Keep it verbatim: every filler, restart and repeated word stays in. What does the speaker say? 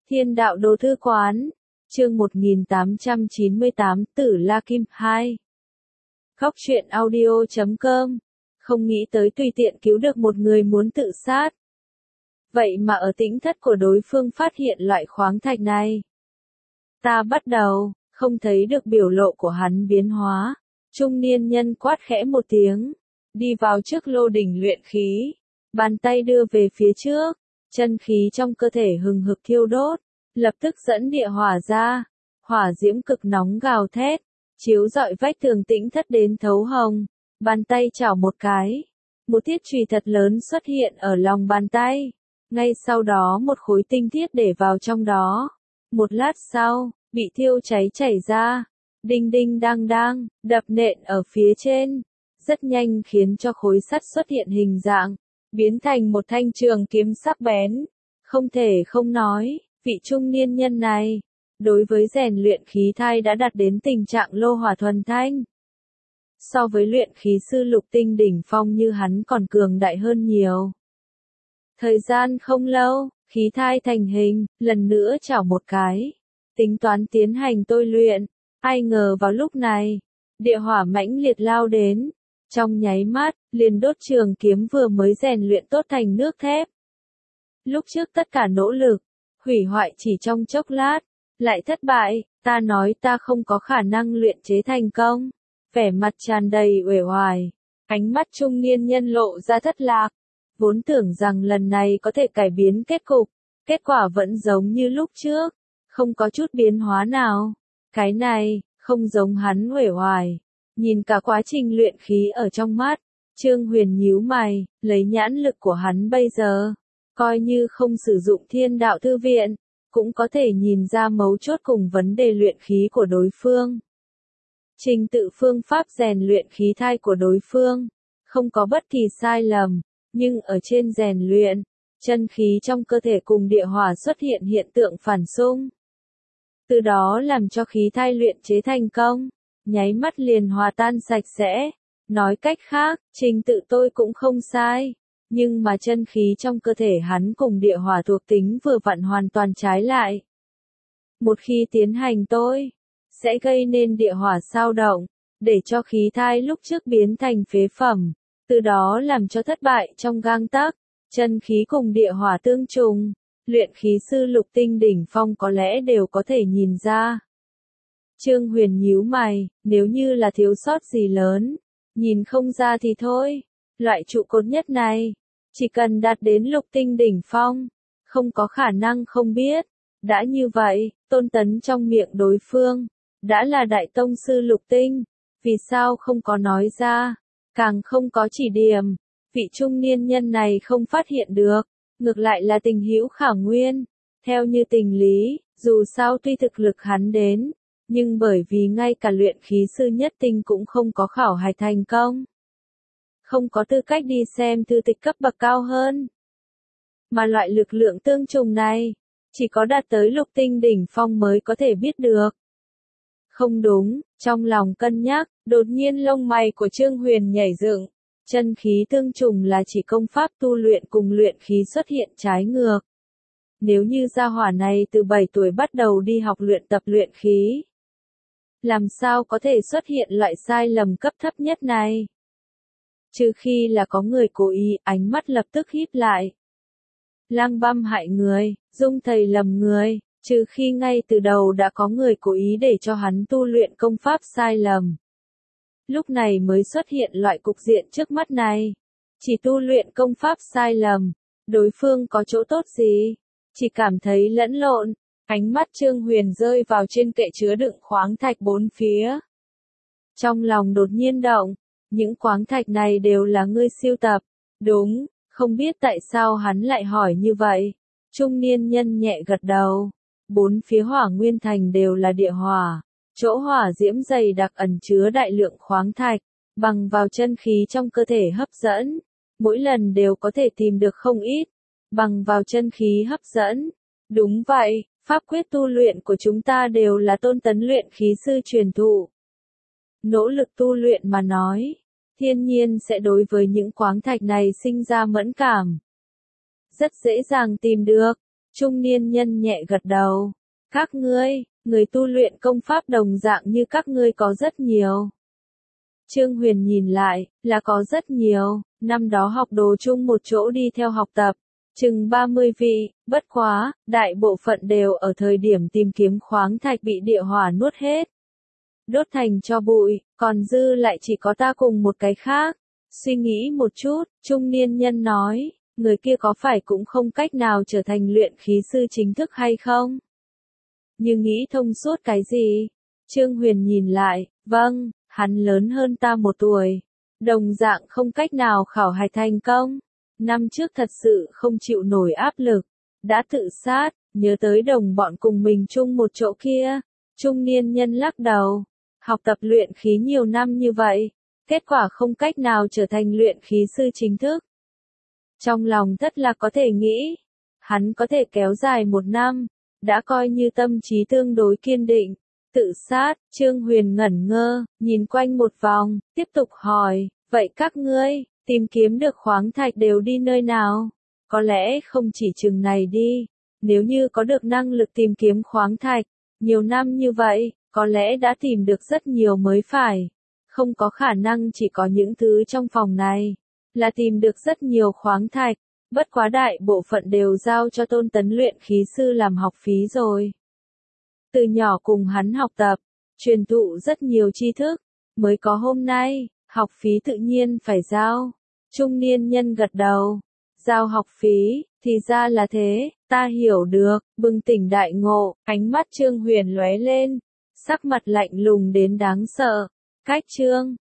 Thiên đạo đồ thư quán, chương một nghìn tám trăm chín mươi tám, Tử La Kim hai. Khóc chuyện audio chấm com, không nghĩ tới tùy tiện cứu được một người muốn tự sát. Vậy mà ở tĩnh thất của đối phương phát hiện loại khoáng thạch này. Ta bắt đầu, không thấy được biểu lộ của hắn biến hóa. Trung niên nhân quát khẽ một tiếng, đi vào trước lô đỉnh luyện khí, bàn tay đưa về phía trước, chân khí trong cơ thể hừng hực thiêu đốt, lập tức dẫn địa hỏa ra, hỏa diễm cực nóng gào thét, chiếu rọi vách tường tĩnh thất đến thấu hồng, bàn tay chảo một cái, một thiết chùy thật lớn xuất hiện ở lòng bàn tay, ngay sau đó một khối tinh thiết để vào trong đó, một lát sau, bị thiêu cháy chảy ra. Đinh đinh đang đang, đập nện ở phía trên, rất nhanh khiến cho khối sắt xuất hiện hình dạng, biến thành một thanh trường kiếm sắc bén. Không thể không nói, vị trung niên nhân này, đối với rèn luyện khí thai đã đạt đến tình trạng lô hỏa thuần thanh. So với luyện khí sư lục tinh đỉnh phong như hắn còn cường đại hơn nhiều. Thời gian không lâu, khí thai thành hình, lần nữa chảo một cái, tính toán tiến hành tôi luyện. Ai ngờ vào lúc này, địa hỏa mãnh liệt lao đến, trong nháy mắt, liền đốt trường kiếm vừa mới rèn luyện tốt thành nước thép. Lúc trước tất cả nỗ lực, hủy hoại chỉ trong chốc lát, lại thất bại, ta nói ta không có khả năng luyện chế thành công, vẻ mặt tràn đầy uể oải, ánh mắt trung niên nhân lộ ra thất lạc, vốn tưởng rằng lần này có thể cải biến kết cục, kết quả vẫn giống như lúc trước, không có chút biến hóa nào. Cái này, không giống hắn uể oải. Nhìn cả quá trình luyện khí ở trong mắt, Trương Huyền nhíu mày, lấy nhãn lực của hắn bây giờ, coi như không sử dụng thiên đạo thư viện, cũng có thể nhìn ra mấu chốt cùng vấn đề luyện khí của đối phương. Trình tự phương pháp rèn luyện khí thai của đối phương, không có bất kỳ sai lầm, nhưng ở trên rèn luyện, chân khí trong cơ thể cùng địa hỏa xuất hiện hiện tượng phản xung. Từ đó làm cho khí thai luyện chế thành công, nháy mắt liền hòa tan sạch sẽ. Nói cách khác, trình tự tôi cũng không sai, nhưng mà chân khí trong cơ thể hắn cùng địa hỏa thuộc tính vừa vặn hoàn toàn trái lại. Một khi tiến hành tôi, sẽ gây nên địa hỏa xao động, để cho khí thai lúc trước biến thành phế phẩm, từ đó làm cho thất bại trong gang tấc. Chân khí cùng địa hỏa tương trùng. Luyện khí sư lục tinh đỉnh phong có lẽ đều có thể nhìn ra. Trương Huyền nhíu mày, nếu như là thiếu sót gì lớn, nhìn không ra thì thôi. Loại trụ cột nhất này, chỉ cần đạt đến lục tinh đỉnh phong, không có khả năng không biết. Đã như vậy, Tôn Tấn trong miệng đối phương, đã là đại tông sư lục tinh, vì sao không có nói ra, càng không có chỉ điểm. Vị trung niên nhân này không phát hiện được. Ngược lại là tình hữu khả nguyên, theo như tình lý, dù sao tuy thực lực hắn đến, nhưng bởi vì ngay cả luyện khí sư nhất tinh cũng không có khảo hạch thành công. Không có tư cách đi xem thư tịch cấp bậc cao hơn. Mà loại lực lượng tương trùng này, chỉ có đạt tới lục tinh đỉnh phong mới có thể biết được. Không đúng, trong lòng cân nhắc, đột nhiên lông mày của Trương Huyền nhảy dựng. Chân khí tương trùng là chỉ công pháp tu luyện cùng luyện khí xuất hiện trái ngược. Nếu như gia hỏa này từ bảy tuổi bắt đầu đi học luyện tập luyện khí, làm sao có thể xuất hiện loại sai lầm cấp thấp nhất này? Trừ khi là có người cố ý, ánh mắt lập tức híp lại. Lang băm hại người, dung thầy lầm người, trừ khi ngay từ đầu đã có người cố ý để cho hắn tu luyện công pháp sai lầm. Lúc này mới xuất hiện loại cục diện trước mắt này. Chỉ tu luyện công pháp sai lầm, đối phương có chỗ tốt gì? Chỉ cảm thấy lẫn lộn, ánh mắt Trương Huyền rơi vào trên kệ chứa đựng khoáng thạch bốn phía. Trong lòng đột nhiên động, những khoáng thạch này đều là ngươi sưu tập. Đúng, không biết tại sao hắn lại hỏi như vậy. Trung niên nhân nhẹ gật đầu. Bốn phía hỏa nguyên thành đều là địa hỏa. Chỗ hỏa diễm dày đặc ẩn chứa đại lượng khoáng thạch, bằng vào chân khí trong cơ thể hấp dẫn, mỗi lần đều có thể tìm được không ít, bằng vào chân khí hấp dẫn. Đúng vậy, pháp quyết tu luyện của chúng ta đều là Tôn Tấn luyện khí sư truyền thụ. Nỗ lực tu luyện mà nói, thiên nhiên sẽ đối với những khoáng thạch này sinh ra mẫn cảm. Rất dễ dàng tìm được. Trung niên nhân nhẹ gật đầu. Các ngươi, người tu luyện công pháp đồng dạng như các ngươi có rất nhiều. Trương Huyền nhìn lại, là có rất nhiều, năm đó học đồ chung một chỗ đi theo học tập, chừng ba mươi vị, bất quá, đại bộ phận đều ở thời điểm tìm kiếm khoáng thạch bị địa hỏa nuốt hết. Đốt thành cho bụi, còn dư lại chỉ có ta cùng một cái khác. Suy nghĩ một chút, trung niên nhân nói, người kia có phải cũng không cách nào trở thành luyện khí sư chính thức hay không? Nhưng nghĩ thông suốt cái gì? Trương Huyền nhìn lại, vâng, hắn lớn hơn ta một tuổi. Đồng dạng không cách nào khảo hạch thành công. Năm trước thật sự không chịu nổi áp lực. Đã tự sát, nhớ tới đồng bọn cùng mình chung một chỗ kia. Trung niên nhân lắc đầu. Học tập luyện khí nhiều năm như vậy. Kết quả không cách nào trở thành luyện khí sư chính thức. Trong lòng tất là có thể nghĩ. Hắn có thể kéo dài một năm. Đã coi như tâm trí tương đối kiên định. Tự sát, Trương Huyền ngẩn ngơ, nhìn quanh một vòng, tiếp tục hỏi, vậy các ngươi, tìm kiếm được khoáng thạch đều đi nơi nào? Có lẽ không chỉ chừng này đi, nếu như có được năng lực tìm kiếm khoáng thạch, nhiều năm như vậy, có lẽ đã tìm được rất nhiều mới phải. Không có khả năng chỉ có những thứ trong phòng này, là tìm được rất nhiều khoáng thạch, bất quá đại bộ phận đều giao cho Tôn Tấn luyện khí sư làm học phí rồi. Từ nhỏ cùng hắn học tập, truyền thụ rất nhiều tri thức, mới có hôm nay, học phí tự nhiên phải giao. Trung niên nhân gật đầu, giao học phí, thì ra là thế, ta hiểu được, bừng tỉnh đại ngộ, ánh mắt Trương Huyền lóe lên, sắc mặt lạnh lùng đến đáng sợ. Cách chương